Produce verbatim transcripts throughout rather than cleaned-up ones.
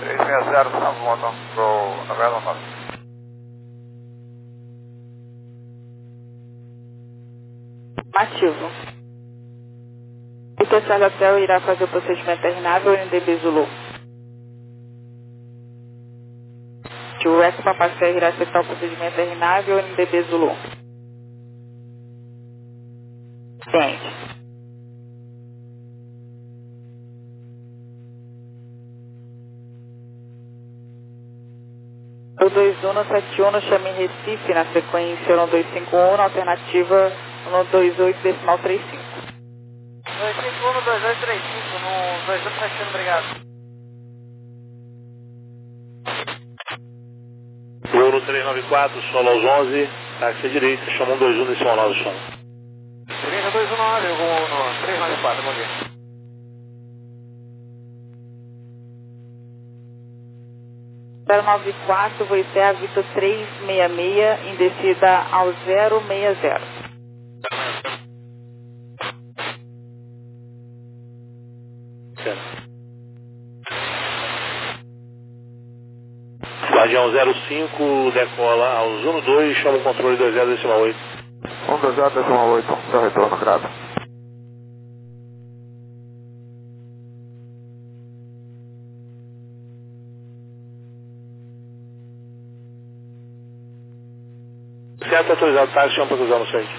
três seis zero, Santos Montão, pro Novela nove. Ativo. O terceiro hotel irá fazer o procedimento terminável ou N D B Zulu? Que o Eco Papacé irá aceitar o procedimento terminável ou N D B Zulu? Ciente. O dois um no sete um no chame em Recife, na sequência no dois cinco um, na alternativa no dois oito decimal trinta e cinco. dois cinco um no dois oito três cinco, no dois oito sete um, obrigado. Voo no três nove quatro, solo aos onze, táxi à direita, chama um dois um decimal nove, chama. Direita dois um nove, eu vou no três nove quatro, bom dia. zero nove quatro, vou ser a Vitor três seis seis, em descida ao zero seis zero. Guardião zero cinco, decola aos um dois, chama o controle dois zero decimal oito. um dois zero decimal oito, seu retorno, grado. Certo, autorizado, táxi, chama para cruzar no centro.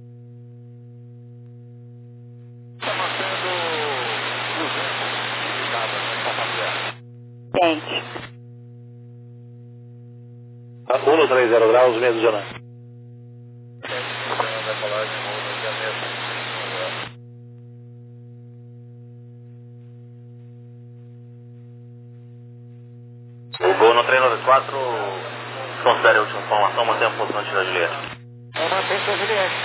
Está mantendo duzentos, ligado, né, compartilhado. Ciente. um no três zero graus, meia dúzia. O voo no três nove quatro, confere a última informação, mantém a posição de tiro Juliette. Eu mantenho sua Juliette.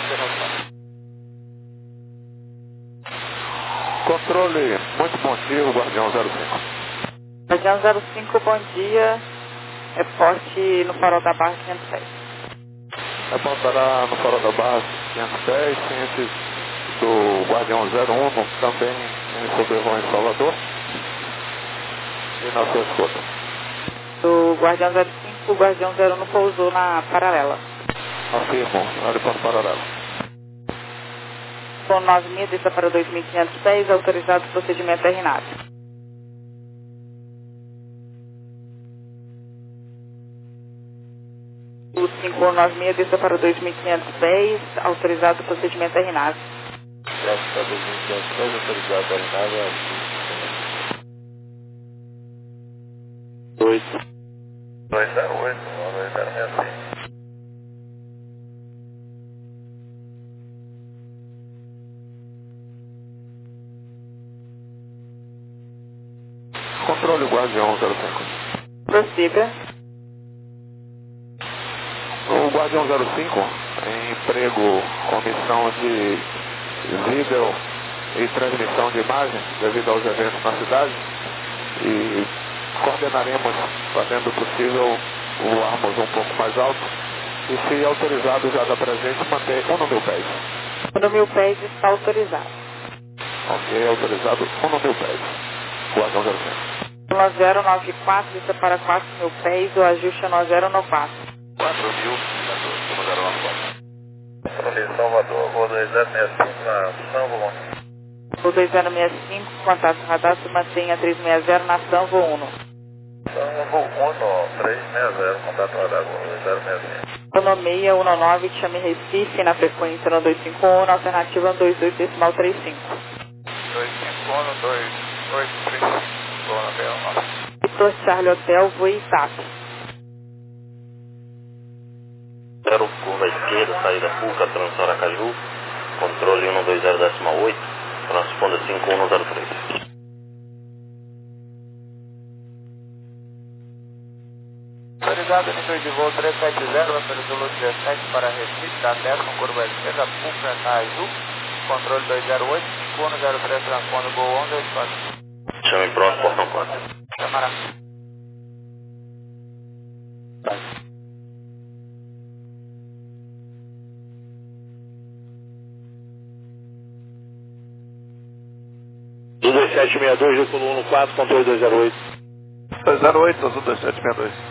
Controle, muito bom dia, o Guardião zero cinco. Guardião zero cinco, bom dia. Reporte no farol da Barra quinhentos e dez. Reportará no farol da Barra quinhentos e dez, cientes do Guardião zero um, também em sobrevoo em Salvador. E na sua escuta. O Guardião zero cinco, o Guardião zero um pousou na paralela. Afirmo, aeroporto paralelo. Com nove mil, desça para dois mil e quinhentos pés, autorizado o procedimento terminável. O cinco um nove mil, desça para dois mil e quinhentos pés, autorizado o procedimento terminável. Desce para dois mil e quinhentos pés, autorizado terminável. oito. dois zero oito, dois zero seis cinco. Controle Guardião zero cinco. Prossiga. O Guardião zero cinco, em emprego com missão de vídeo e transmissão de imagem devido aos eventos na cidade, e coordenaremos, fazendo o possível, voarmos um pouco mais alto e, se autorizado já da presente, manter um no mil pés. Um no mil pés está autorizado. Ok, autorizado um no mil pés. Guardião zero cinco. zero nove quatro, desça para quatro mil pés, o ajuste é no zero nove quatro. quatro mil, zero nove quatro. Controle Salvador, voo dois zero seis cinco na São Volante. O dois zero seis cinco, contato radar, se mantenha três seis zero na Sanvo um. Sanvo um, três seis zero, contato radar, dois zero seis cinco. Economia um nove, chame Recife, na frequência no dois cinco um, na alternativa no dois oito decimal trinta e cinco. dois cinco um, dois oito trinta e cinco, voo na B um. Vitor Charlie Hotel, voo I T A P. Zero, curva esquerda, saída Puca, transição Aracaju, controle um dois zero decimal oito, transponda cinco um zero três. Autorizado nível de voo trezentos e setenta, autorizou Luz dezessete para Recife, da décima curva esquerda, Puca, Aracaju, controle dois zero oito, cinco um zero três, transponda voo um dois quatro. Chame pronto, portão quatro. Chamará. dois sete seis dois, recuo um no quatro, controle dois zero oito. dois zero oito, azul dois sete seis dois.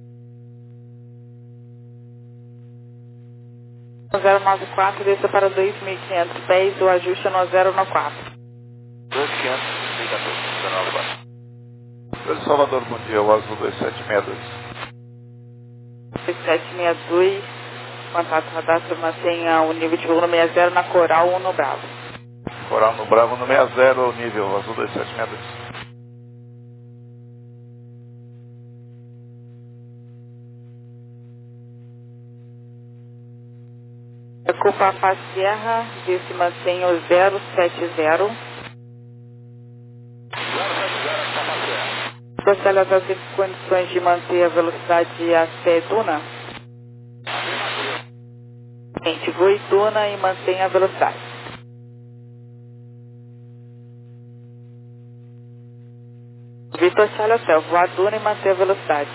zero nove quatro, desça para dois mil e quinhentos pés, o ajuste é no zero nove quatro. dois mil e quinhentos, mil e zero nove quatro. Salvador, bom dia, o azul dois sete seis dois. dois sete seis dois, contato radar, mantenha o nível de voo no sessenta zero na Coral um no Bravo. Coral no Bravo no sessenta zero, o nível azul dois sete seis dois. Ocupa a Sierra, se mantém o zero sete zero. Você leva as condições de manter a velocidade até Duna? Gente, voe Duna e mantenha a velocidade. Vitor Charlie Hotel, voar Duna e manter a velocidade.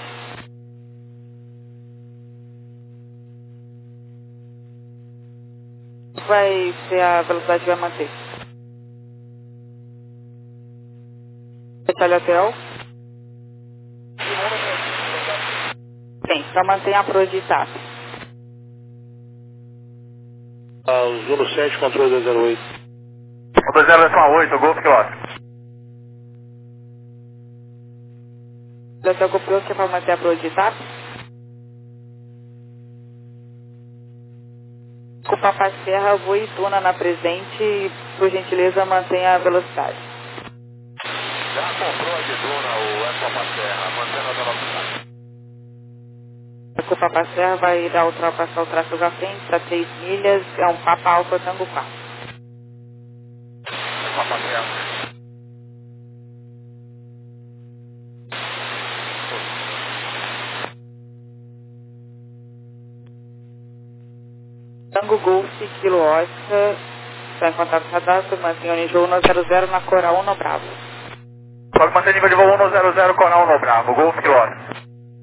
Vai ser a velocidade que vai manter. Charlie Hotel. Sim, só mantenha a proa de TAP. Ah, Zulu sete, controle dois zero oito. dois zero oito, Golf Quilômetro. Já se ocupou que é para manter a proa de TAP? Com Papai Serra, voe Duna na presente e, por gentileza, mantenha a velocidade. Já comprou de Duna o Papai Serra, mantendo a velocidade. Com o Papai Serra vai dar ultrapassar o tráfego à frente para três milhas, é um Papa Alfa Tango quatro. Papai Serra. Tango Golf, Kilo Oscar, está em contato com o radar, mantenha o nível um zero zero na Coral um no Bravo. Pode manter nível de voo um zero zero, Coral no Bravo, Golf Quilômetro.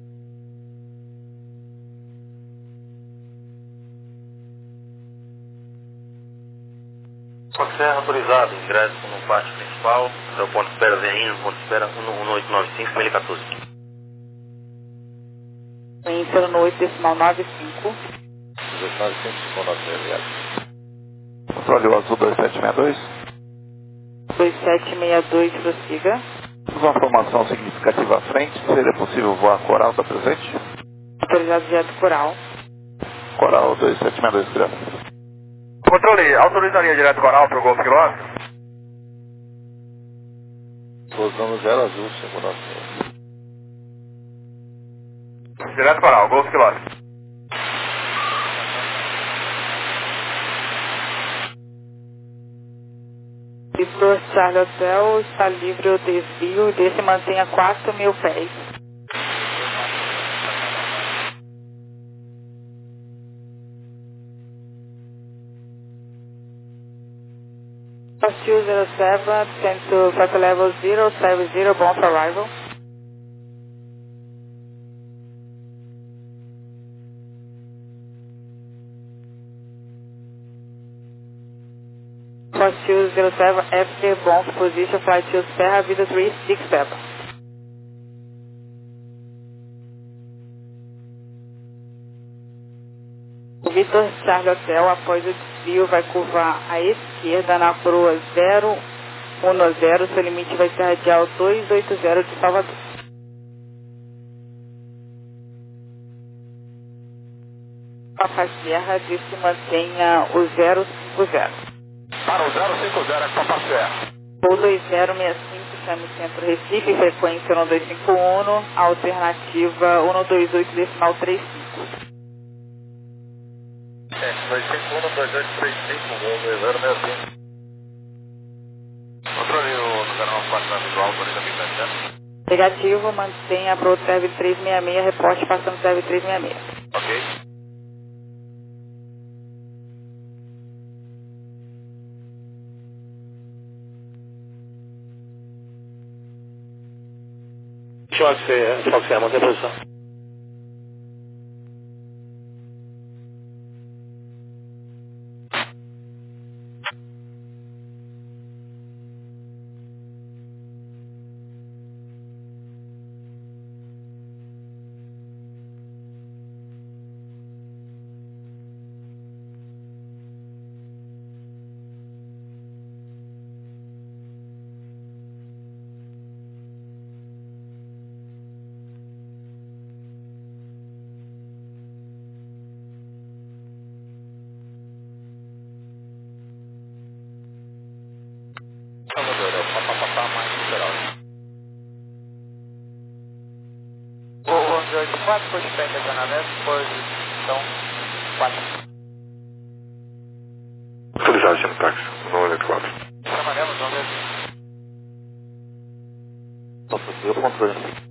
Papai Serra autorizado, ingresso no pátio principal, é o ponto de espera Verrinho, ponto de espera um oito nove cinco, mil e quatorze. Índice no oito decimal nove cinco. Controle o azul dois sete seis dois. dois sete seis dois, prossiga. Uma formação significativa à frente, seria possível voar Coral da presente? Autorizado direto Coral. Coral dois sete seis dois, graças. Controle, autorizaria direto Coral para o Golf Quilômetro? Pousando zero azul, segurança. Direto Coral, Golf Quilômetro. Vitor Charlie Hotel, está livre o desvio, desse mantenha quatro mil pés. Two zero seven, descend to flight level zero seven zero, bound for arrival. Two zero seven, after bound position, flight to Serra, Vida three six seven. Vitor Charlie Hotel, após o desvio, vai curvar à esquerda na proa zero um zero, seu limite vai ser radial dois oito zero de Salvador. Papa Serra diz que mantenha o zero cinco zero. Para o zero cinco zero, é Papa Serra. Voo dois zero seis cinco, chame Centro Recife, frequência um dois cinco um, alternativa um dois oito decimal trinta e cinco. dois cinco um, dois oito três cinco, dois zero seis cinco. Controle o zero nove quatro visual, autoriza a pista. Negativo, mantenha para o serve três seis seis, reporte passando serve três seis seis. Ok. Fox Serra, Fox Serra, mantém a posição. dois oito quatro, pushback da Zona Leste, posição quatro. Autorizado, chama táxi, nove oito quatro. Chamaremos, vamos ver. Só possível o controle.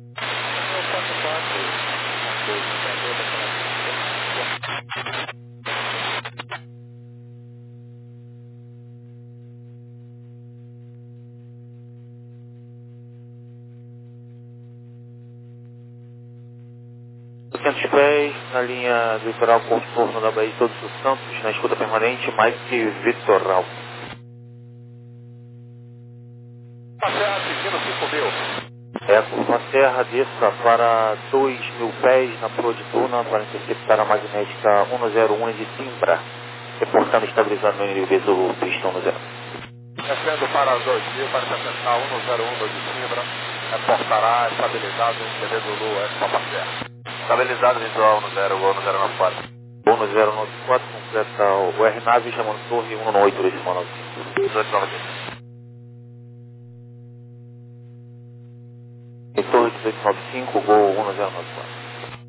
duzentos pés, na linha do litoral contorno da Baía de Todos os Santos, na escuta permanente, Mike Vitoral. Serra, seguindo cinco mil. É, curva Serra, desça para dois mil pés na proa de Tuna para interceptar a magnética cento e um de Simbra, reportando estabilizado no nível do pistão no zero. Descendo para dois mil, para se acertar cento e um de Simbra, reportará estabilizado em T V Zulu, é Papa Serra. Estabilizado visual no zero, gol no zero nove quatro. Gol no zero nove quatro, completa o R nave chamando torre cento e oito decimal nove cinco. dezoito nove cinco. Em torre dezoito nove cinco, gol cento e nove quatro.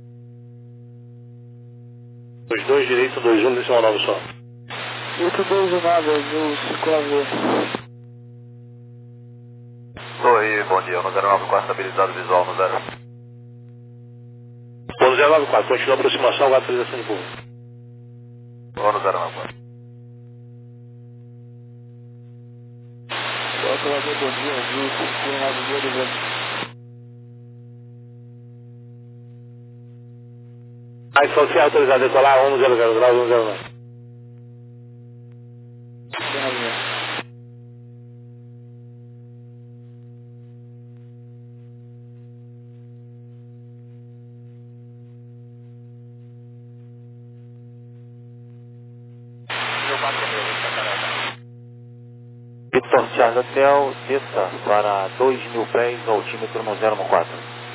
Os dois direitos, dois um decimal nove só. oito dois nove, azul, cinco A V. Oi, bom dia, no zero nove quatro, estabilizado visual no zero. Gol no zero nove quatro, continua a aproximação, atualização de voo. Gol no zero nove quatro. Bota lá, bom dia, azul, cinco A V. Aí só se autorizado a decolar cento e grau, cento e nove. Victor Charles Hotel, desça para dois mil pés, altímetro no zero quatro.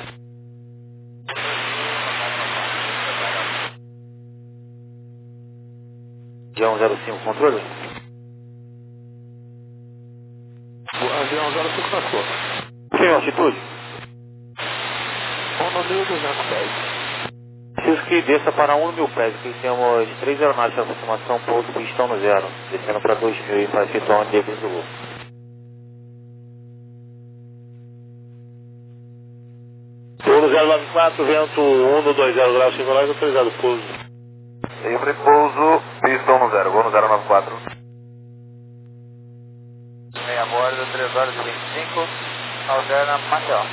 Avião zero cinco, controle? Avião zero cinco na sua. Sim, altitude? um mil e duzentos pés. Preciso que desça para um mil pés, aqui temos três aeronaves de aproximação, pouso pistão no zero, descendo para dois mil e para efetuar um debris do voo. Gol zero nove quatro, vento um dois zero graus, cinco graus, autorizado pouso. Livre pouso, pistão no zero, gol no zero nove quatro. Meia borda, três horas e vinte e cinco, Alderna Maceió.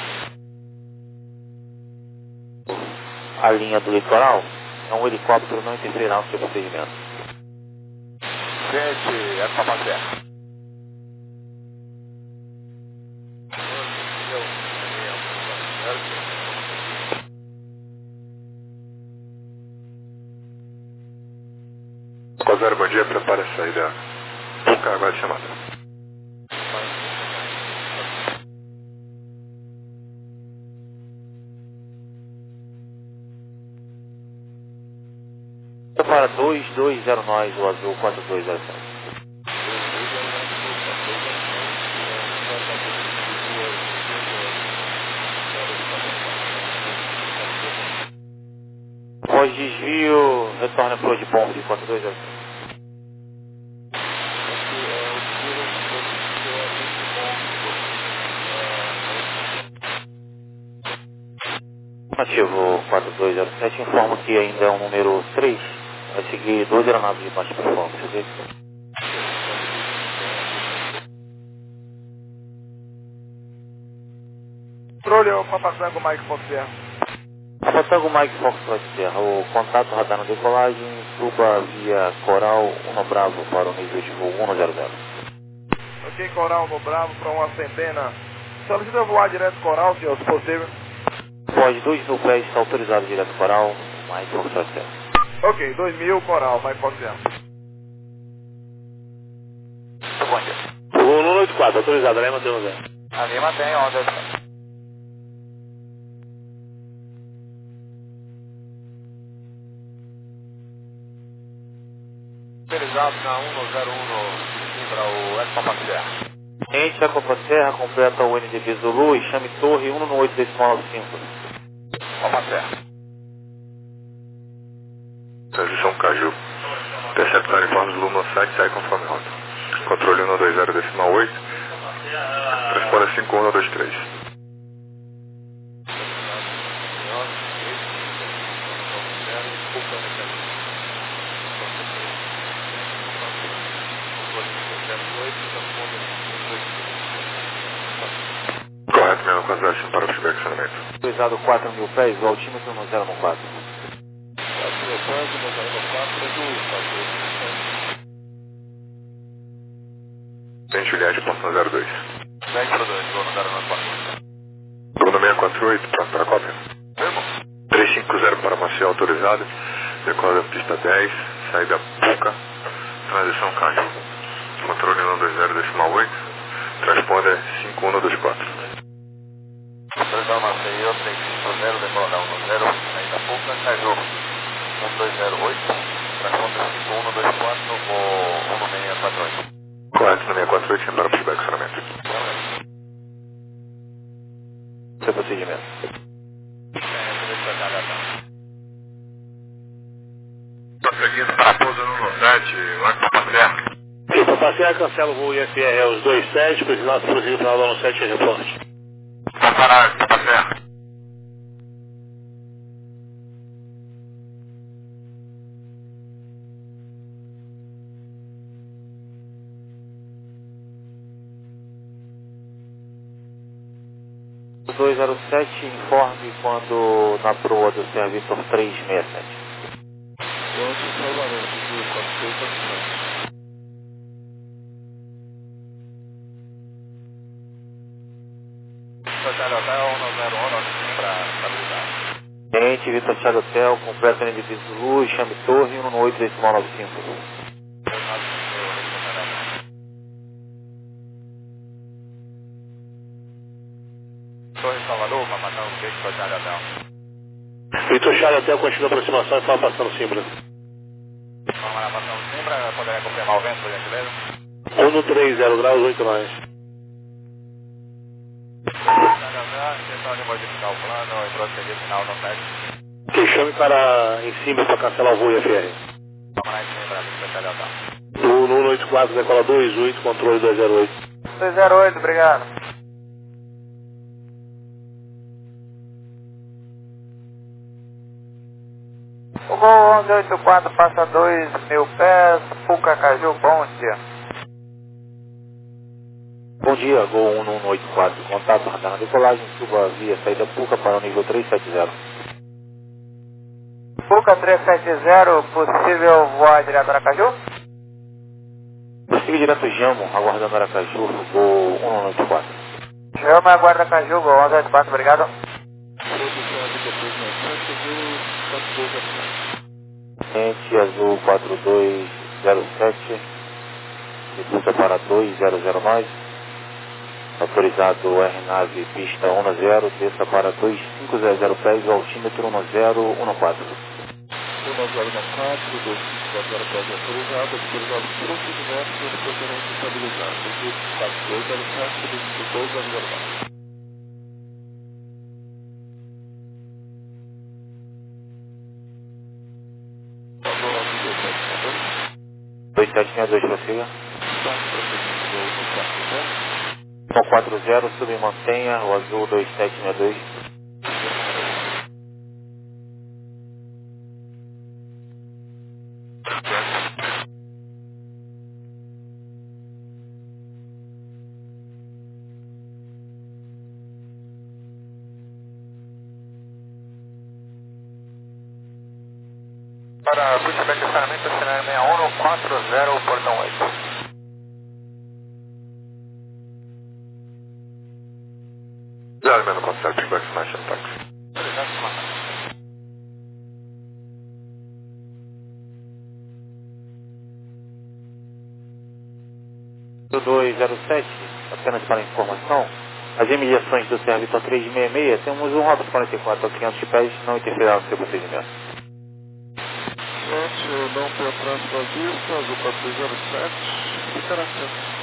A linha do litoral é um helicóptero não interferirá no seu procedimento. Gente, é Papa Serra. Zero, bom dia, prepare a saída. Cargo de chamada. Para dois dois zero nove, o azul quatro dois zero sete. Pós desvio, retorna para o de bomba de quatro dois zero sete. Ativo quatro dois zero sete, informo que ainda é o número três, vai seguir dois aeronaves de baixa performance, ok? Controle o Papatango Mike Fox Serra. Papatango Mike Fox Serra, o contato radar na decolagem, suba via Coral um Bravo para o nível de voo um zero zero. Ok, Coral no Bravo para uma centena. Solicita voar direto Coral, senhor, se possível. Pode dois mil pés, está autorizado direto Coral, Mike Fox Serra. Ok, dois mil, Coral, Mike Fox Serra. Bom dia. Gol cento e oitenta e quatro, autorizado, Lema tem um zero. A Lima tem onda. Autorizado na um zero um no para o S Papa Serra. Gente, a Copa Serra completa o N D B Zulu e chame torre cento e oito decimal nove cinco. Vamos certo. Transição Caju. Interceptar informes Luma sete, sai conforme rota. Controle um dois zero decimal oito. Responda cinco um dois três. Correto, mesmo com as para o acionamento. Autorizado quatro mil pés, o altímetro no zero um quatro. quatro mil pés, no zero um quatro, Tem Juliette, ponto zero dois. dez para dois, vou no zero um quatro. Bruno seiscentos e quarenta e oito, pronto para a cópia. trezentos e cinquenta para Maciel autorizado. Decola da pista dez, saída Puca, transição Caju. Controle um dois zero decimal oito. Transponder cinco um dois quatro. Autorizado Maceió, três cinco zero, decola um zero, saída Puca, Caju. um dois zero oito, transponder cinco um dois quatro, vou um seis quatro oito. Correto, no seiscentos e quarenta e oito, embora para o acionamento. Seu procedimento. Prosseguindo para a pousa no sete, lá com a Paterra. Sim, para passear, cancela o voo I F R aos dois sete, precisar prosseguir para o sete e reporte. Para parar, com a Paterra. dois zero sete, informe quando na proa do Serviço trezentos e sessenta e sete. Tenente Vitor Thiago Hotel, completo N D B Zulu, chame Torre, um oito decimal nove cinco. Torre Salvador, para matar um beijo para o Thiago Hotel. Vitor Thiago Hotel, continua a aproximação e fala passando Simbra. Vamos lá, passando Simbra, poderia confirmar o vento, por gentileza? um três zero graus, oito mais. Thiago Hotel, intenção de modificar o plano e prosseguir final no sete. Que chame para em cima para cancelar o voo I F R. Vamos lá em Simbra, Vitor Thiago Hotel. No um oito quatro, decola dois oito, controle dois zero oito. dois zero oito, obrigado. O Gol onze oitenta e quatro passa dois mil pés, Puca Caju, bom dia. Bom dia, Gol um um oito quatro, contato radar, decolagem, suba via saída Puca para o nível trezentos e setenta. Puca trezentos e setenta, possível voar direto a Aracaju? Prossiga direto Jamo, aguardando Aracaju, Gol um um oito quatro. Chama e aguarda Caju, Gol onze oitenta e quatro, obrigado. Gente azul quatro dois zero sete, repulsa para dois zero zero mais, autorizado R nave pista um zero, desça para dois cinco zero zero pés, o altímetro um zero um quatro. um zero um quatro, dois cinco zero pés autorizado, autorizado procedimento, procedimento estabilizado, quatro dois zero sete, dois zero zero mais. dois sete seis dois, prossiga. Com quatro zero, sub mantenha, o azul dois sete seis dois. Para feedback de saneamento, cenário seis um quatro zero, portão oito. Já alimento com certo feedback mais táxi. dois zero sete, apenas para informação, as emissões do Serviço trezentos e sessenta e seis, temos um Robson quarenta e quatro a quinhentos pés, não interferirá no seu procedimento. Gente, não tem trânsito à vista, azul quatro zero sete, ficará atento.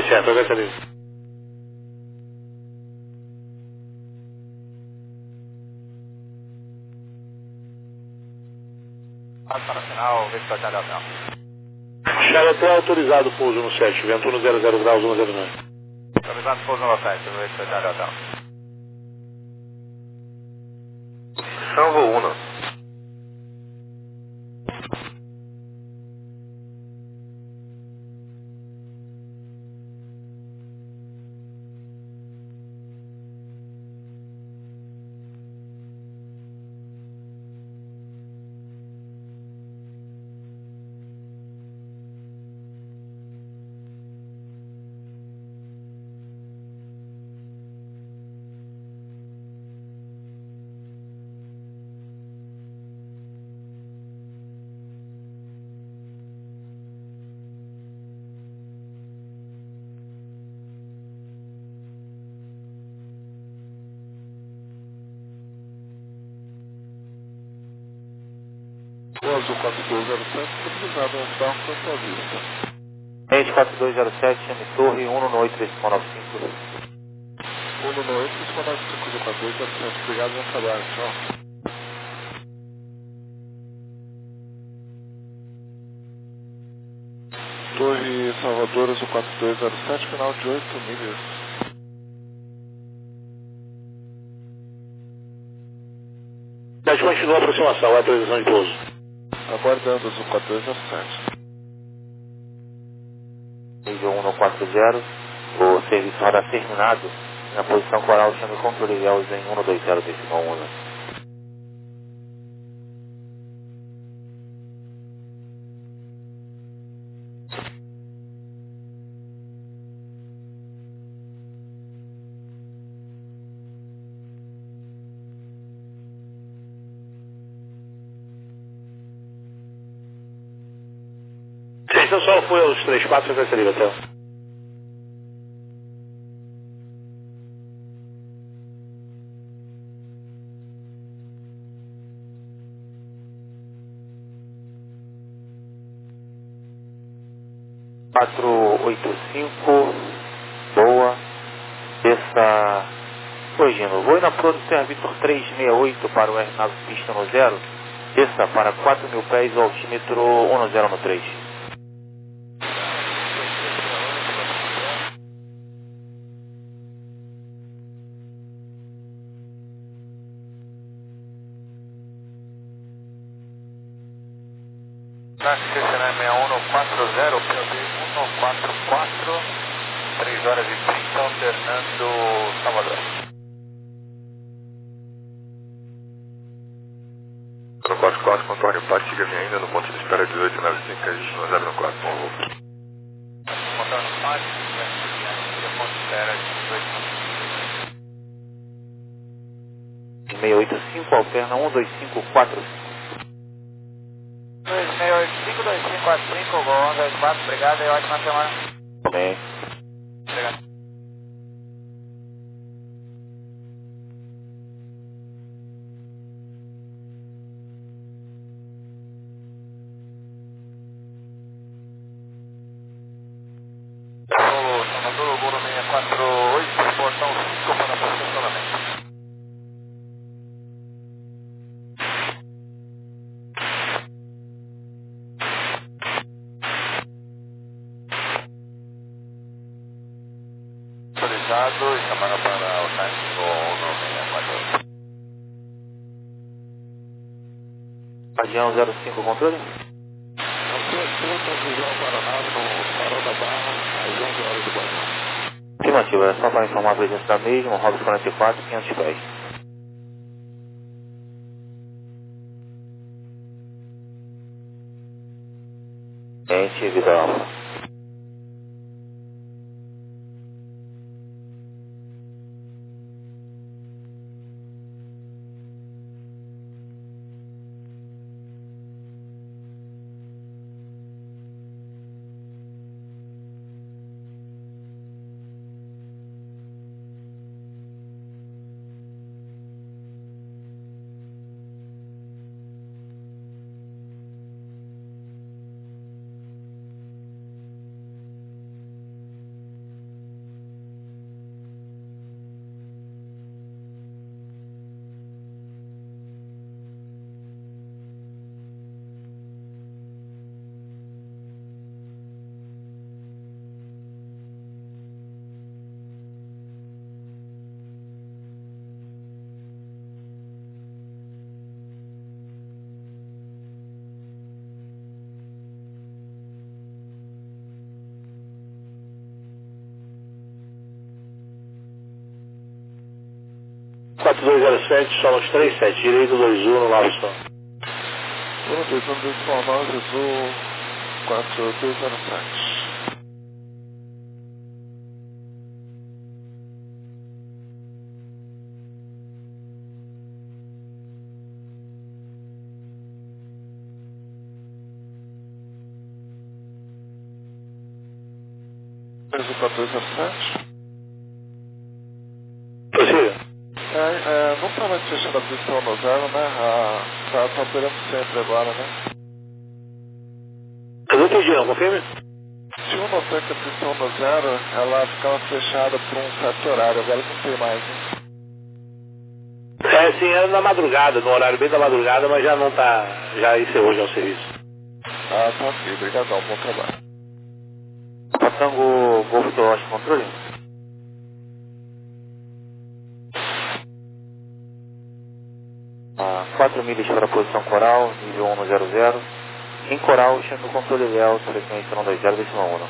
certo, aguenta ali. Para final, Victor Charlie Hotel. Charlie Hotel autorizado pouso no sete, vento um zero zero graus, um zero nove. Autorizado pouso no sete, Victor Charlie Hotel. São voo Uno. O Azul quatro dois zero sete, autorizado a andar com a sua vista. Ente quatro dois zero sete, chame Torre, um no oito, três nove cinco. um no oito, três nove cinco, quatro dois zero sete, obrigado, bom trabalho, tchau. Torre Salvador, Azul quatro dois zero sete, final de oito milhas. Mas continua a aproximação, é a autorização de pouso. Aguardando, Azul quatro dois zero sete. Nível um no quatro zero, o serviço radar terminado. Na posição coral, chame controle Véus em um no dois zero, decimal um. Sim, então só foi aos três quatro, frequência livre, até. quatro oito cinco, boa, desça, corrigindo, vou na Pro do Serra Victor trezentos e sessenta e oito para o R nove pista no zero, desça para quatro mil pés, o altímetro um zero no três. Taxi C N M sessenta e um quatro zero, P O B um quatro quatro, três horas e trinta, alternando Salvador. No quatro quatro, com Antônio Paz, siga-me ainda no ponto de espera dezoito nove cinco, registro no zero quatro, bom voo. Antônio Paz, siga-me ponto de espera dezoito nove cinco. seiscentos e oitenta e cinco, alterna um dois cinco quatro cinco. dois seis oito cinco, dois cinco quatro cinco, Gol um dois quatro, obrigado e ótima semana. Também. Obrigado. Solo Salvador, Gol seis quatro oito, portão cinco para posicionamento. Autorizado e chamando para o táxi Gol seis quatro oito. Guardião zero cinco, controle? Afirmativo, é só para informar a presença da mesma, Robson quarenta e quatro, quinhentos pés. Ente, Vida Alfa. quatro dois zero sete, Solos três sete, direito dois um, Lawson. um dois um dois nove, Azul quatro dois zero sete. Azul quatro dois zero sete. Prossiga. É, é, não estava fechando a pistão no zero, né? Está tá operando sempre agora, né? Eu não entendi, não, confirme? Se eu notar que a pistão no zero, ela ficava fechada por um certo horário, agora não tem mais, né? É, sim, era na madrugada, no horário bem da madrugada, mas já não tá, já encerrou já o serviço. Ah, tá ok, obrigadão, bom trabalho. Tango Golf do Oeste, controle? Ah, quatro milhas para a posição coral, nível um zero zero. Em coral, chame o controle Léo, frequência um dois zero, décima um.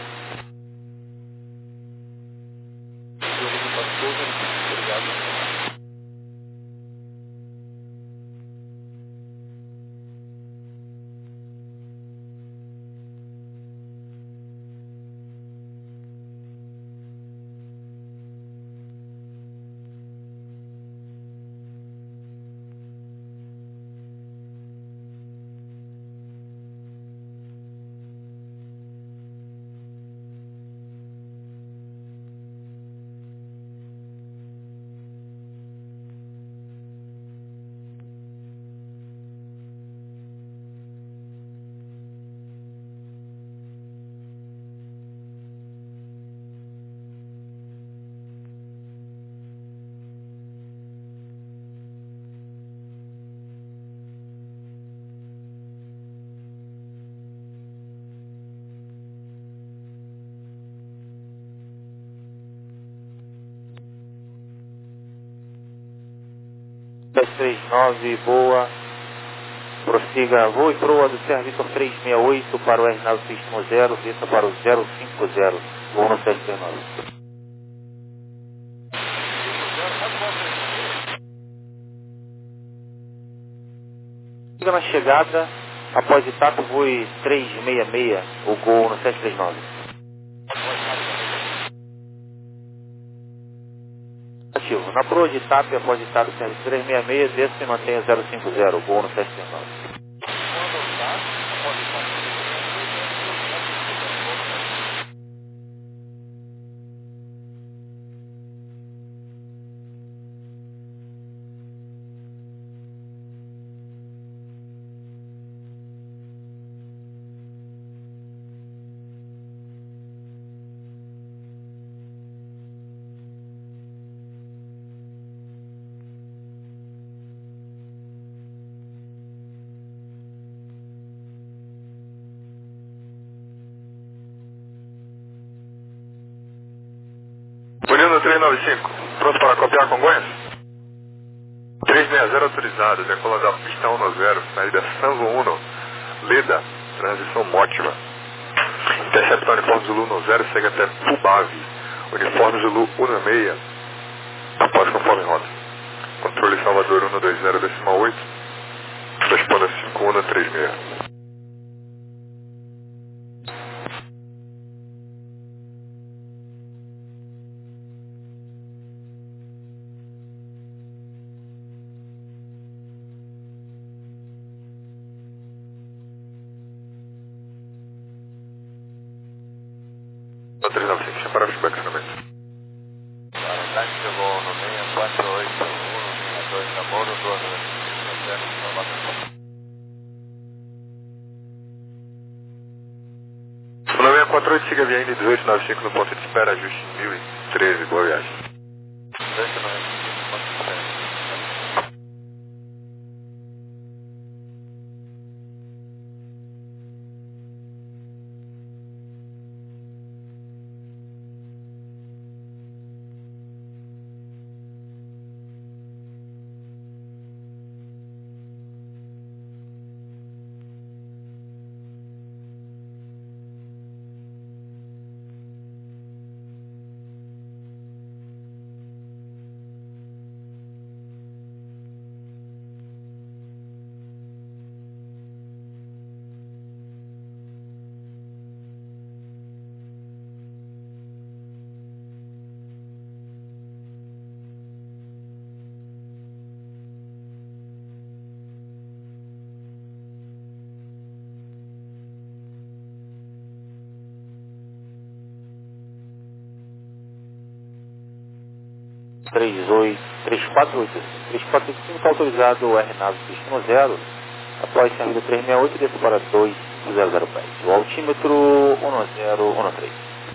dez três nove, boa. Prossiga, voo e proa do Serra Vitor trezentos e sessenta e oito para o R nove Pistão zero, desça para o zero cinco zero, voo no sete três nove. Siga na chegada, após etapa, voe trezentos e sessenta e seis, o gol no sete três nove. Ativo. Na proa de etapa, após etapa, trezentos e sessenta e seis, desça e mantenha zero cinco zero, o gol no sete três nove. Bonino trezentos e noventa e cinco, pronto para copiar Congonhas? trezentos e sessenta autorizado, decola da pista um zero, saída Sanvo um, Leda, transição Mótima. Intercepta uniforme Zulu um zero, segue até Pubave, uniforme Zulu um seis, após conforme rota. Controle Salvador um dois zero, decimal oito, responda cinco um três seis. trezentos e noventa e cinco, sem parar o feedback finalmente. Táxi chegou no seis quatro oito um, seis dois Namoro, doze O nove quatro oito, siga a viagem de dezoito noventa e cinco no ponto de espera, ajuste mil e treze, boa viagem. dezoito noventa e cinco, ponto de espera. três oito, três quatro oito cinco. três quatro oito cinco está autorizado o R nave destino zero, após servido três sessenta e oito, desce para dois zero zero pés. O altímetro um zero um três.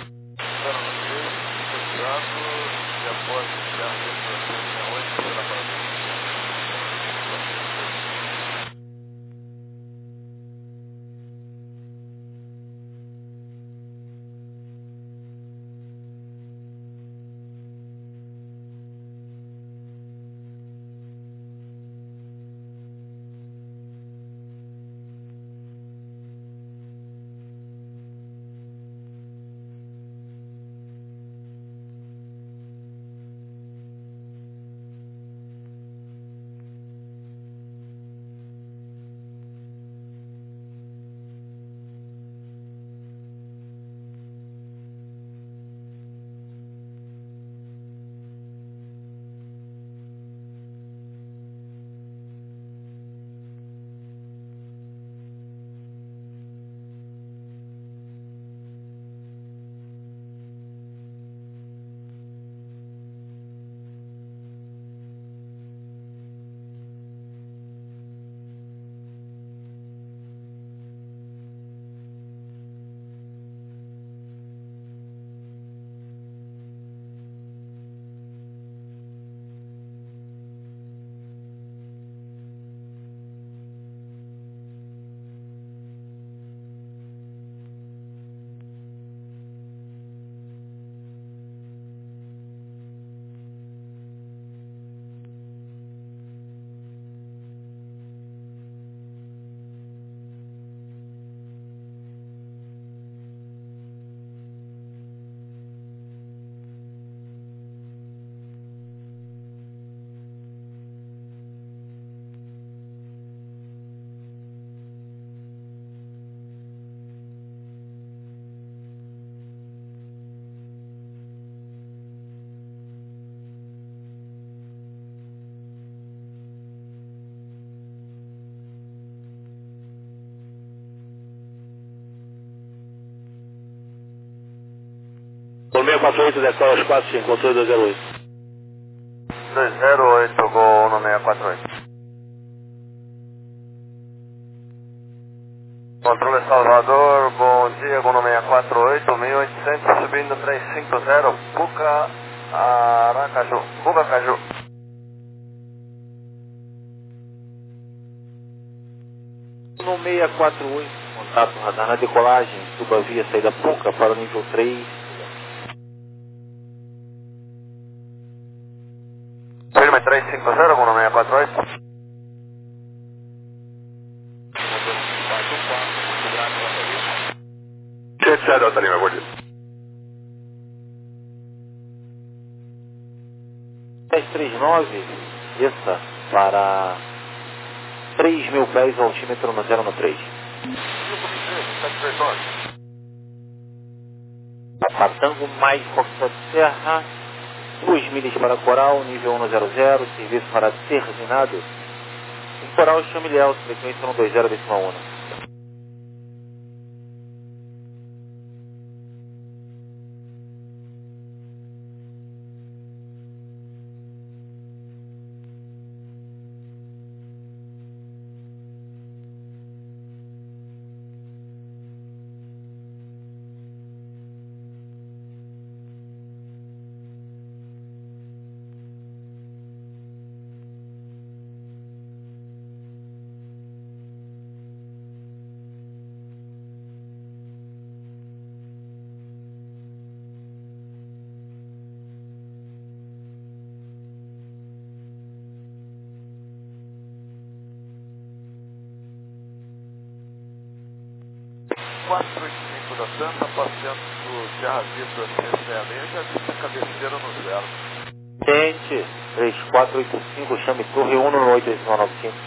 seis quatro oito, decola aos quatro cinco, controle dois zero oito. dois zero oito, Gol no seis quatro oito. Controle Salvador, bom dia, Gol no seis quatro oito, mil e oitocentos, subindo trezentos e cinquenta, Buca, Aracaju, Buca, Caju. No seis quatro oito, contato radar na decolagem, suba via saída Puca para o nível três. Firme trezentos e cinquenta, Gol no seis quatro oito. sete sete, Delta Lima, bom dia. dez três nove, desça para três mil pés, altímetro no zero três. Patango mais Foxtrot Serra, duas milhas para Coral, nível um zero zero, serviço para terminado. Em Coral, Chamilhel, frequência um dois zero decimal um. quatrocentos e oitenta e cinco da Santa, passeando do Serra Vista trezentos e sessenta e seis, já vista cabeceira no zero. Gente, três quatro oito cinco, chame torre um no oito decimal nove cinco.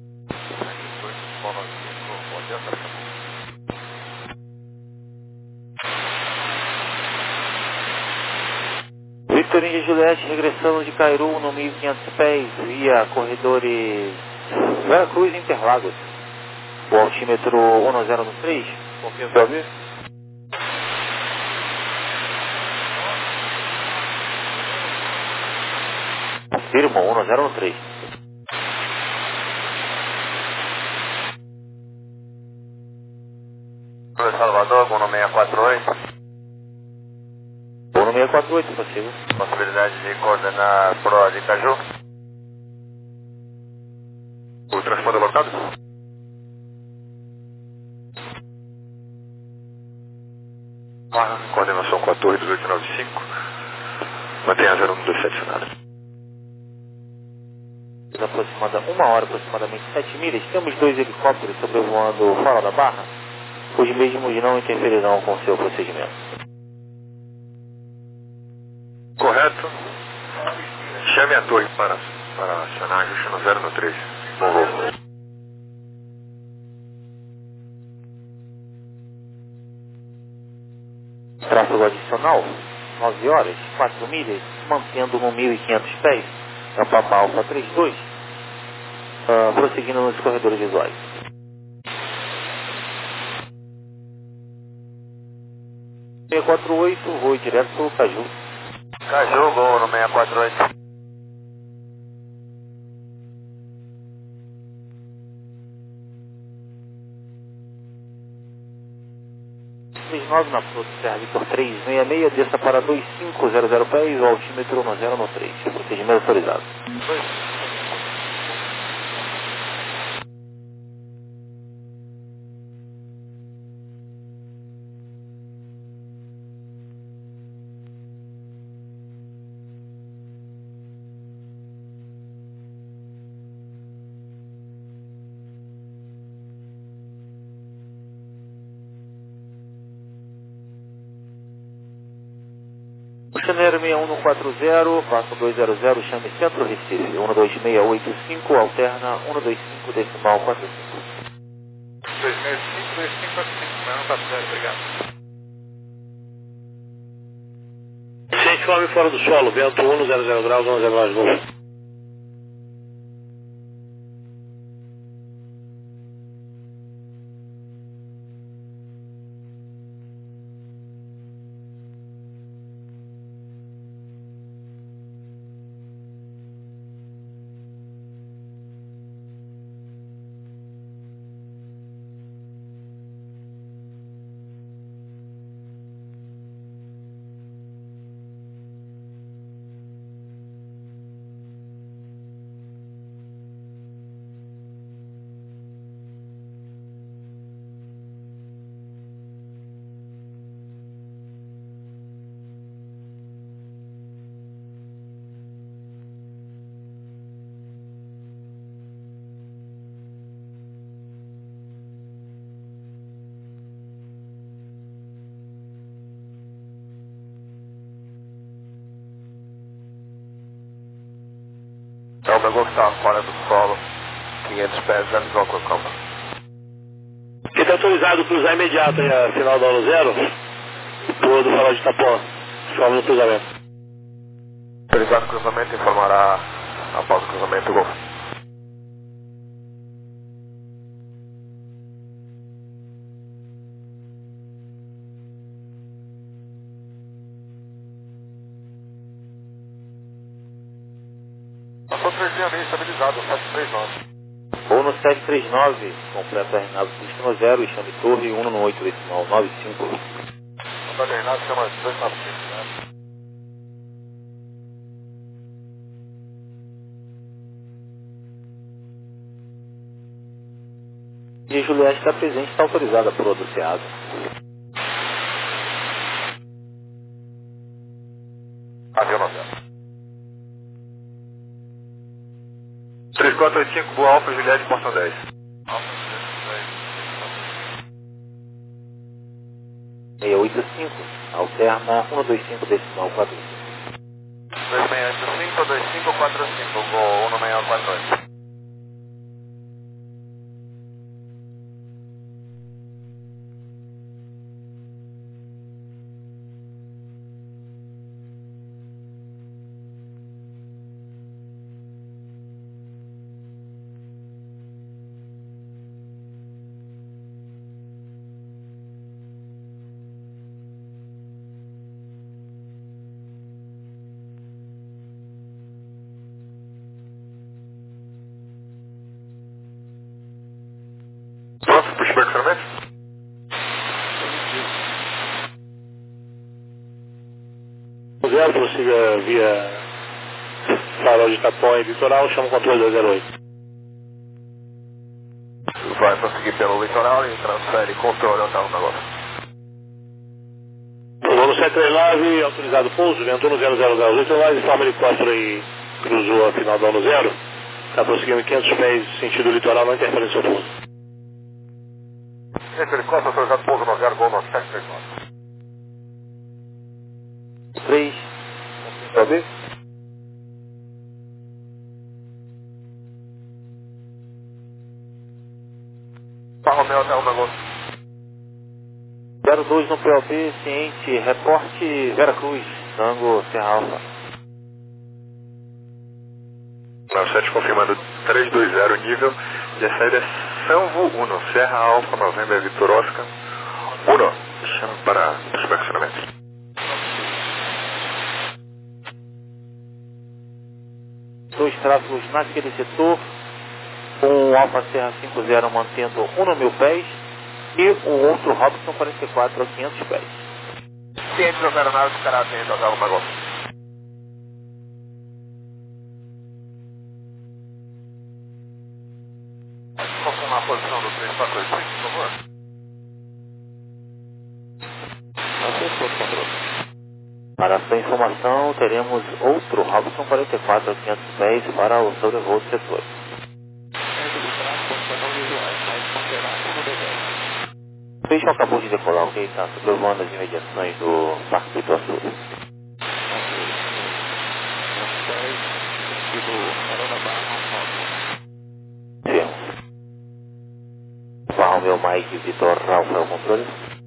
Victorinha Juliette, regressando de Cairu no mil e quinhentos pés, via corredores Vera Cruz e Interlagos. O altímetro um zero três, confirma para ver? Firmo, um zero um três. Salvador, Gono seis quatro oito. Gono seis quatro oito, possível. Possibilidade de coordenar pro de Caju. O transponder locado? Ah, coordenação com a torre dezoito nove cinco. Mantenha zero um dois sete nada. Aproximada, uma hora, aproximadamente sete milhas. Temos dois helicópteros sobrevoando o Faro da Barra. Os mesmos não interferirão com o seu procedimento. Correto. Chame a torre para, para acionar ajuste no zero no três. Bom voo. Tráfego adicional, nove horas, quatro milhas, mantendo no mil e quinhentos pés, da Papa Alfa trinta e dois, uh, prosseguindo nos corredores visuais. seis quatro oito, voo direto para o Caju. Caju, Gono seis quatro oito. trinta e nove na Fruta Serra Victor trezentos e sessenta e seis, desça para dois cinco zero zero pés, o altímetro no zero no três, procedimento autorizado. Janeiro seis um quatro zero, Vasco dois zero zero, chame Centro Recife, um dois seis oito cinco, alterna um dois cinco, decimal quatro cinco. dois seis cinco, dois cinco quatro cinco, não quatro zero, obrigado. Ciente homem fora do solo, vento um zero zero graus, um zero mais novo. É o meu Golf está fora do solo, quinhentos pés, zero Zocor Compa. Ele está autorizado a cruzar imediato aí a final da hora zero, por do farol de Itapó, forma no cruzamento. Autorizado o cruzamento, informará após o cruzamento o Golf. Passou três meia estabilizado, sete três nove. Voo no sete três nove, completa Renato Cristiano zero e chame Torre um no oito decimal nove cinco. Andar Renato chama dois nove cinco, né? E Juliette está presente, está autorizada por Odoceado. Avião não zero. três quatro oito cinco, Boa Alfa, Juliette, Portão dez. seis oito cinco, alterna um dois cinco decimal quatro cinco. dois seis oito cinco, dois cinco quatro cinco, Gol um seis quatro oito. supervisionamento? Zero, prossiga via farol de Itapuã e litoral, chama o controle dois zero oito. Vai prosseguir pelo litoral e transfere controle ao negócio. Voo sete três nove, autorizado pouso, vento no zero zero zero oito, mais forma helicóptero e cruzou a final do ano zero. Está prosseguindo quinhentos pés, sentido litoral, não interfere no seu pouso. Esse helicóptero autorizado pouso no zero, gol no sete três nove. três. Pode? Para Romeo até o negócio. zero dois no P O B, ciente, reporte Veracruz, Tango, Serra Alfa. sete confirmando três dois zero nível e a saída é Sanvo um, Serra Alfa, Novembro, Vitor Oscar um, deixando para os supervisionamentos. Dois tráfegos naquele setor, um Alfa Serra cinco zero mantendo um no mil pés e o outro Robson quarenta e quatro a quinhentos pés. Ciente das aeronaves, o cara atende ao negócio. Confirmar a posição do três quatro dois cinco, por favor. Acessou o controle. Para essa informação, teremos outro Robson quarenta e quatro a quinhentos pés para o sobrevoo do setor. O peixe acabou de decolar, ok? Está sobrevoando as imediações do Parque do Ituaçu. Sim. Barra meu Mike Vitor Ralph é o controle.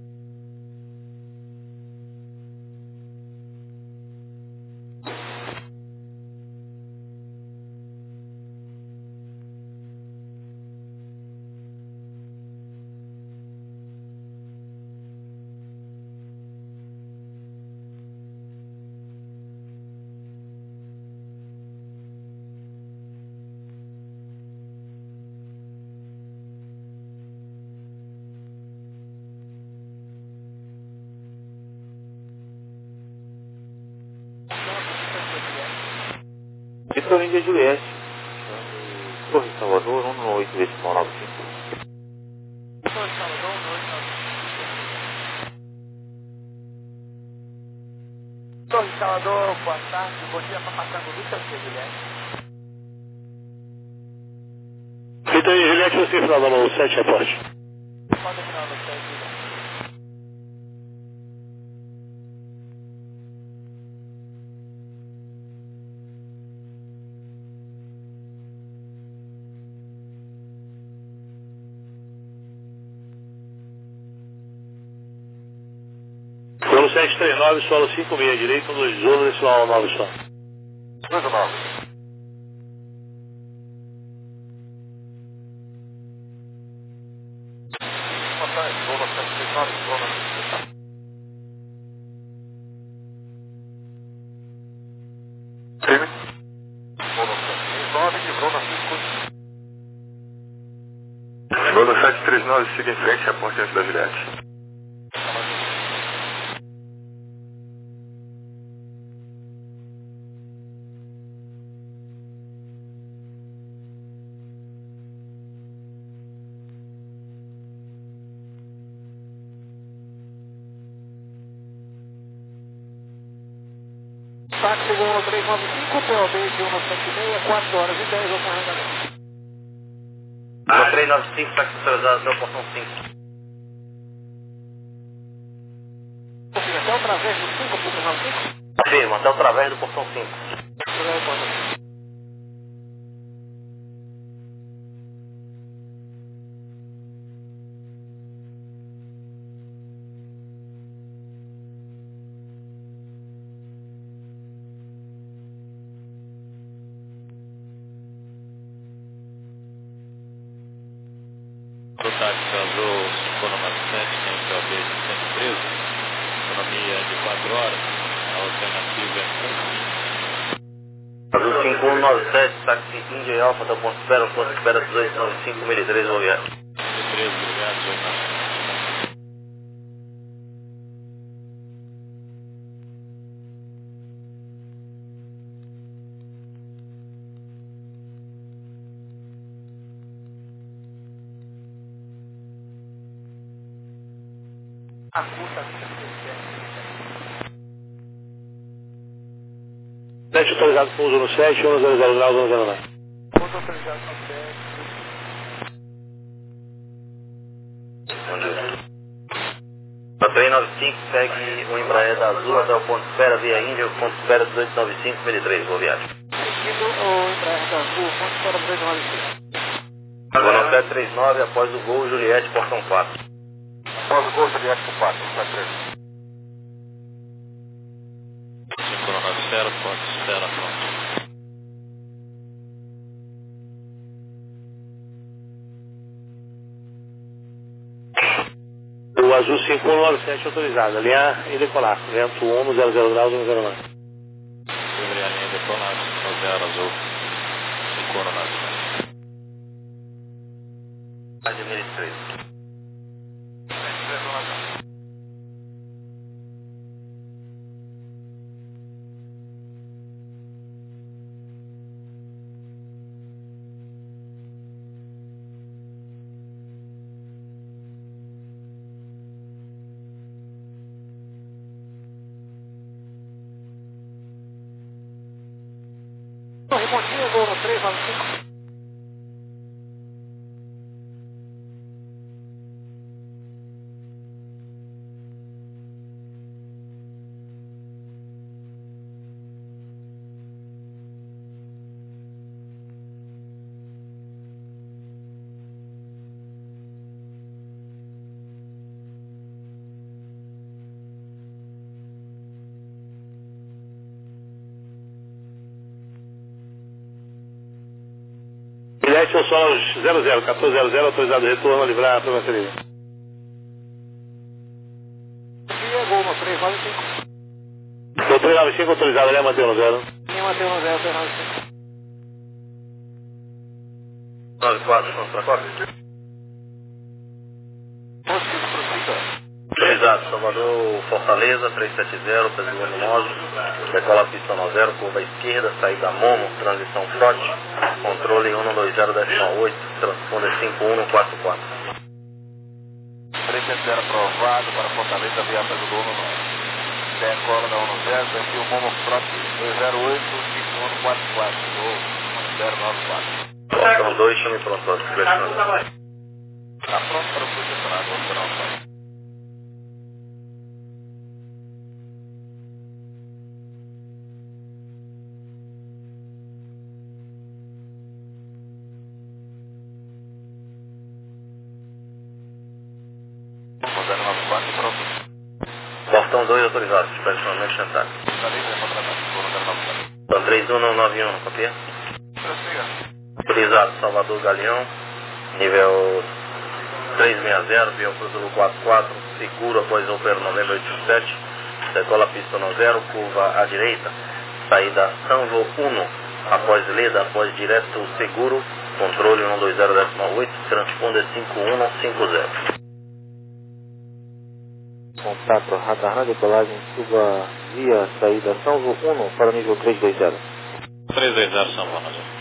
Vitor Índia Juliette, Torre Salvador, um no oito decimal nove cinco. Torre Salvador, um no oito nove cinco. Torre Salvador, boa tarde, bom dia, está passando o Vitor Índia Juliette. Vitor Índia Juliette, você final do ano sete, reporte. Pode final do sete, Juliette. Solo sete três nove, solo cinco seis, direito, um dois zero, decimal nove só. dois nove. Firme. Golo sete três nove, siga em frente, reporte antes da Juliette. Táxi um três nove cinco, P O B de um sete seis, quatro horas e dez ao carregamento. um três nove cinco, táxi autorizado até o portão cinco. Até o través do cinco, três nove cinco? Afirma, até o través do portão cinco. O táxi causou cinco nove sete, tem P O B de cento e treze, economia de quatro horas, a alternativa é Azul cinco um nove sete, táxi Índia e Alfa da ponto espera, ponto espera dezoito nove cinco, mil e três, vou viajar. treze, obrigado, dois nove cinco. Teste autorizado pouso no sete, um zero zero graus, um zero nove. Pouso autorizado no sete. Bom dia. A três nove cinco segue o Embraer da Azul até o ponto de espera via Índia, ponto de espera dezoito nove cinco, meio três, boa viagem. Seguindo o Embraer da Azul, ponto de espera dezoito nove cinco. Agora sete três nove, após o gol, Juliette, portão quatro. Após o gol, Juliette por quatro, sete três. Sincronado zero, ponto de espera, pronto. O Azul cinco um nove sete autorizado, alinhar e decolar, vento um, zero zero graus, um zero nove. Livre a linha decolada, cinco zero azul, sincronado. Mais de mil e três. Bom dia, gol no três nove cinco. Juliette, eu sou zero zero, quatorze zero zero, autorizado retorno a livrar a primeira. Bom dia, gol no três nove cinco. O três nove cinco autorizado, ele é manter no zero. Linha mantém no zero, três nove cinco. nove quatro, vamos para quatro. Positivo, prossiga. Autorizado, Salvador, Fortaleza, três sete zero, peso luminoso, decola pista no zero, curva esquerda, saída mono, transição short, controle um dois zero oito, transponder cinco um quatro quatro. três sete zero aprovado para Fortaleza, via peso do um nove. Decola da um zero, perfil Momo Front dois zero oito, cinco um quatro quatro, ou um zero nove quatro. São dois, chame pronto, pressionando. Está pronto para o posicionado, vamos para o site. zero nove quatro, pronto. Portão dois autorizado, personalmente sentado. Está livre, contratado, por zero nove quatro. Então três um nove um, copia? Prossiga. Autorizado, Salvador Galeão, nível três seis zero, via o Cruzeiro quatro quatro, seguro após o Opero novembro oito sete, decola pista no zero, curva à direita, saída Sanvo um, após Leda, após direto seguro, controle um dois zero oito, transponder cinco um cinco zero. Contato radar na decolagem, suba via saída Sanvo um para o nível três dois zero. três dois zero São Paulo, azul.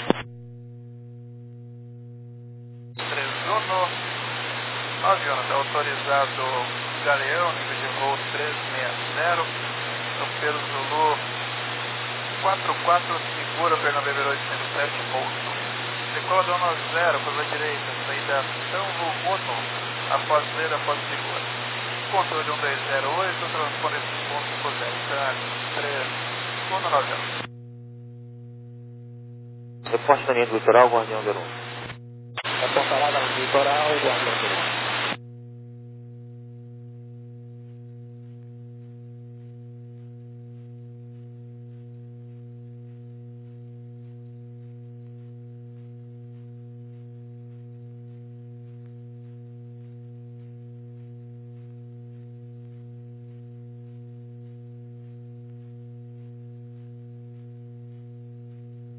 três um, nove um, está autorizado Galeão, nível de voo três seis zero, Pelo Zulu quatro quatro, segura Pernambuco oitocentos e sete, pouso. Decola do um zero, curva direita, saída Sanvo um, após Leda, após segura. Controle um dois zero oito, transponder cinco um cinco zero, três um nove um. Reporte da linha do litoral, Guardião zero um. Reportarada no litoral, Guardião zero um.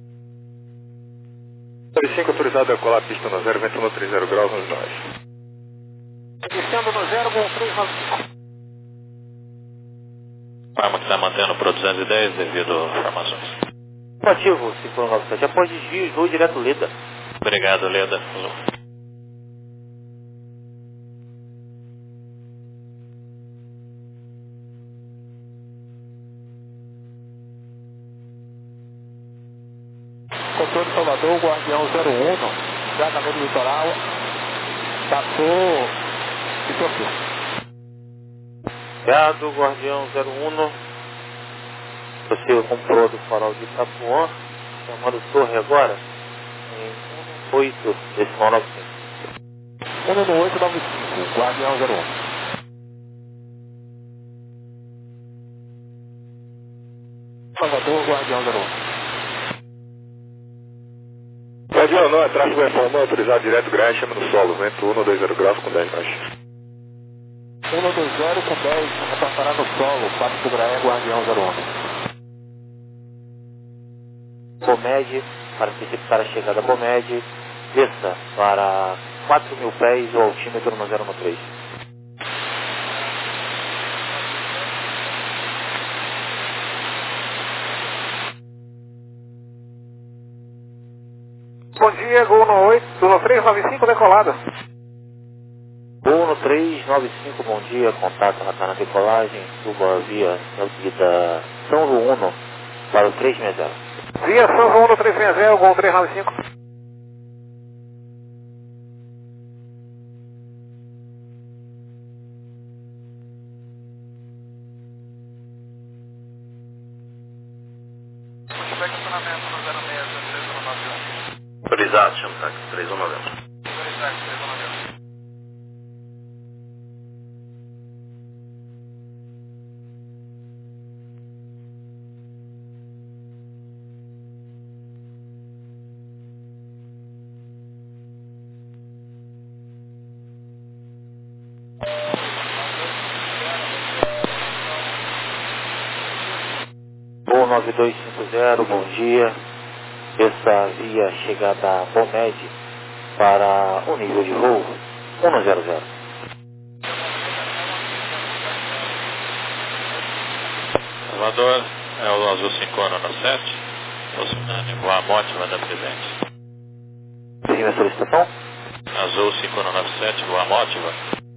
cinco autorizado a decolar a pista no zero, vento no três zero graus, onze nove. descendo no zero com três nove cinco. Arma que está mantendo para o duzentos e dez devido a informações. Ativo, cinco nove sete. Após desvio, voo direto Leda. Obrigado, Leda. Falou. Controle de Salvador, Guardião zero um, já caminho do litoral, passou e torceu. Obrigado, Guardião zero um. Você comprou do farol de Itapuã, chamando torre agora em oito decimal nove cinco. um no oito nove cinco, Guardião zero um. Salvador, Guardião zero um. Guardião, não, é tráfego reforma autorizado direto grande, chama no solo, vento um dois zero graus com dez baixo. um dois zero com dez, repassará no solo, quatro Cubraé, Guardião zero um. Bomed, para antecipar a chegada Bomed, desça para quatro mil pés, o altímetro no zero um três. Bom dia, Gol no oito, no três nove cinco, decolada. Gol no três nove cinco, bom dia, contato na decolagem, suba via vida São João para o três seis zero. Via São João no três seis zero, Gol três nove cinco. Multiplica acionamento no zero seis três um nove um. Autorizado, chama táxi três um nove um. Autorizado, três um nove um. Gol nove dois cinco zero, bom dia. Essa via chegada Bomed para o nível de voo um zero zero. Salvador, é o Azul cinco no sete. Funcionando, voa a mote, manda presente. Sim, a solicitação? Azul cinco nove sete, voa a mote, vai.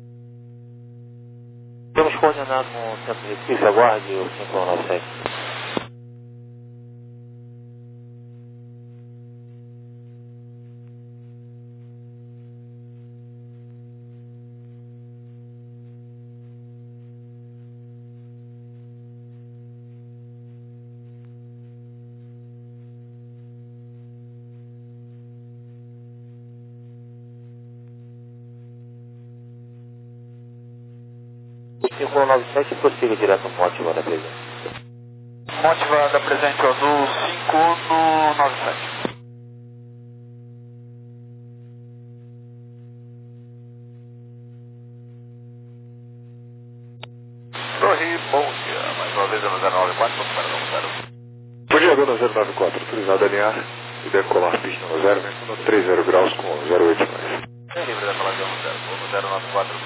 Temos coordenado com o centro de Recife, aguarde o cinco nove sete. cinco nove sete, prossiga direto no Motiva da presente. Motiva da presente Azul cinco nove sete. Torre, bom dia. Mais uma vez no zero nove quatro, para não zero. Bom dia, no zero nove quatro, autorizado a alinhar e decolar pista no zero, vento no três zero graus com zero oito mais. É livre da decolagem no zero, vou no zero nove quatro.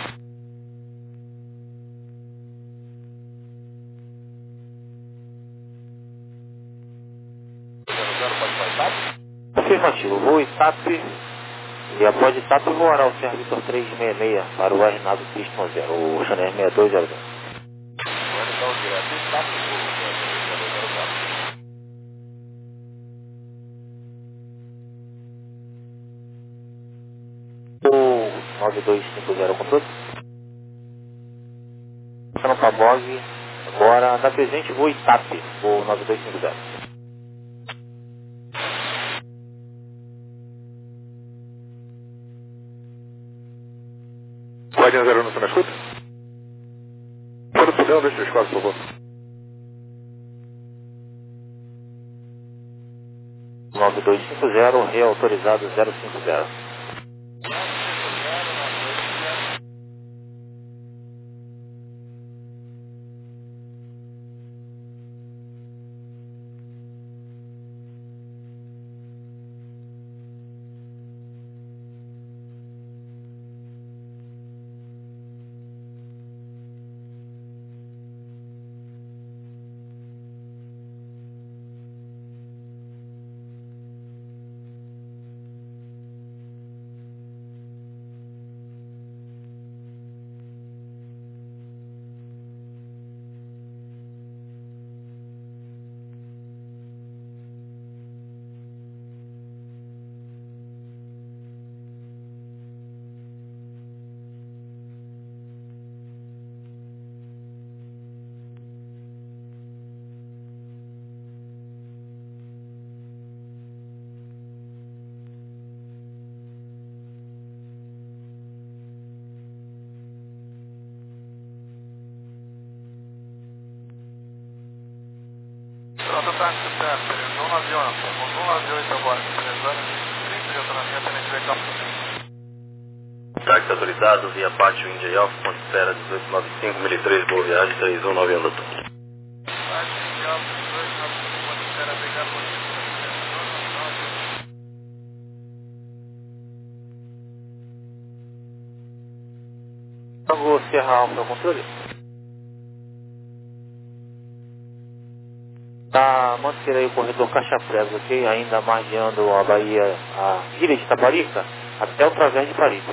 Afirmativo, voo Itap e após Itap voará o Sierra Vitor três seis seis para o Arnaldo Pista zero, o Chanel seis dois zero zero. Agora então direto, Itap, O nove dois cinco zero controle. Passando para Bog, agora na presente voo Itap, voo nove dois cinco zero. Guardião zero um, você me escuta? Quando puder, dois três quatro, por favor. nove dois cinco zero, reautorizado zero cinco zero. Conta tá escutando, três um nove um, um nove oito agora, três anos e trinta de autonomia, Tenente B Campo. Táxi autorizado, via pátio India Alfa, ponto de espera dezoito noventa e cinco, mil e três, boa viagem, três um nove um, doutor. Pátio India Alfa, dezoito noventa e cinco, ponto de espera, B Campo, três um nove um. Tango Serra Alfa, controle. Tá, manter aí o corredor Caixa Prego, ok? Ainda margeando a Bahia, a ilha de Taparica, até o través de Parica.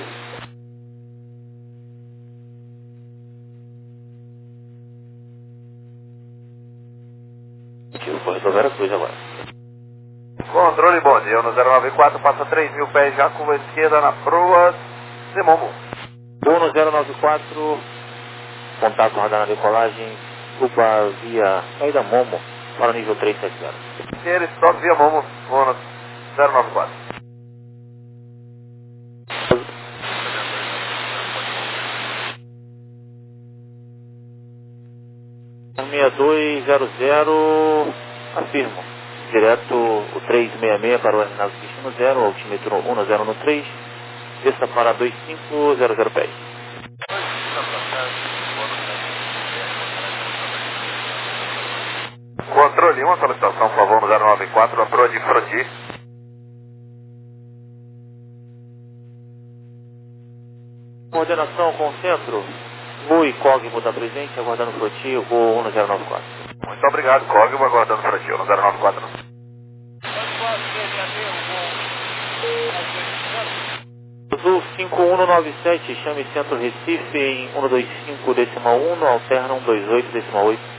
O corredor Vera Cruz agora. Controle, bom dia, no zero nove quatro, passa três mil pés, já curva esquerda na proa, Semomo. Uno zero nove quatro, contato radar na decolagem, curva via saída Momo, para o nível três sete zero. Senhor, stop via Momo, Uno zero nove quatro. seis dois zero zero, afirmo. Direto o três seis seis para o Aeronave Destino zero, altímetro um zero no três, desça para dois cinco zero zero pés. Controle um, solicitação, por favor, no zero nove quatro, a proa de Froti. Coordenação com o centro, Voo e Cogmo da presente, aguardando Froti, voo um zero nove quatro. Muito obrigado, Cogmo, aguardando Froti, no zero nove quatro. Azul cinco um nove sete, chame Centro Recife em cento e vinte e cinco decimal um, alterna cento e vinte e oito decimal oito.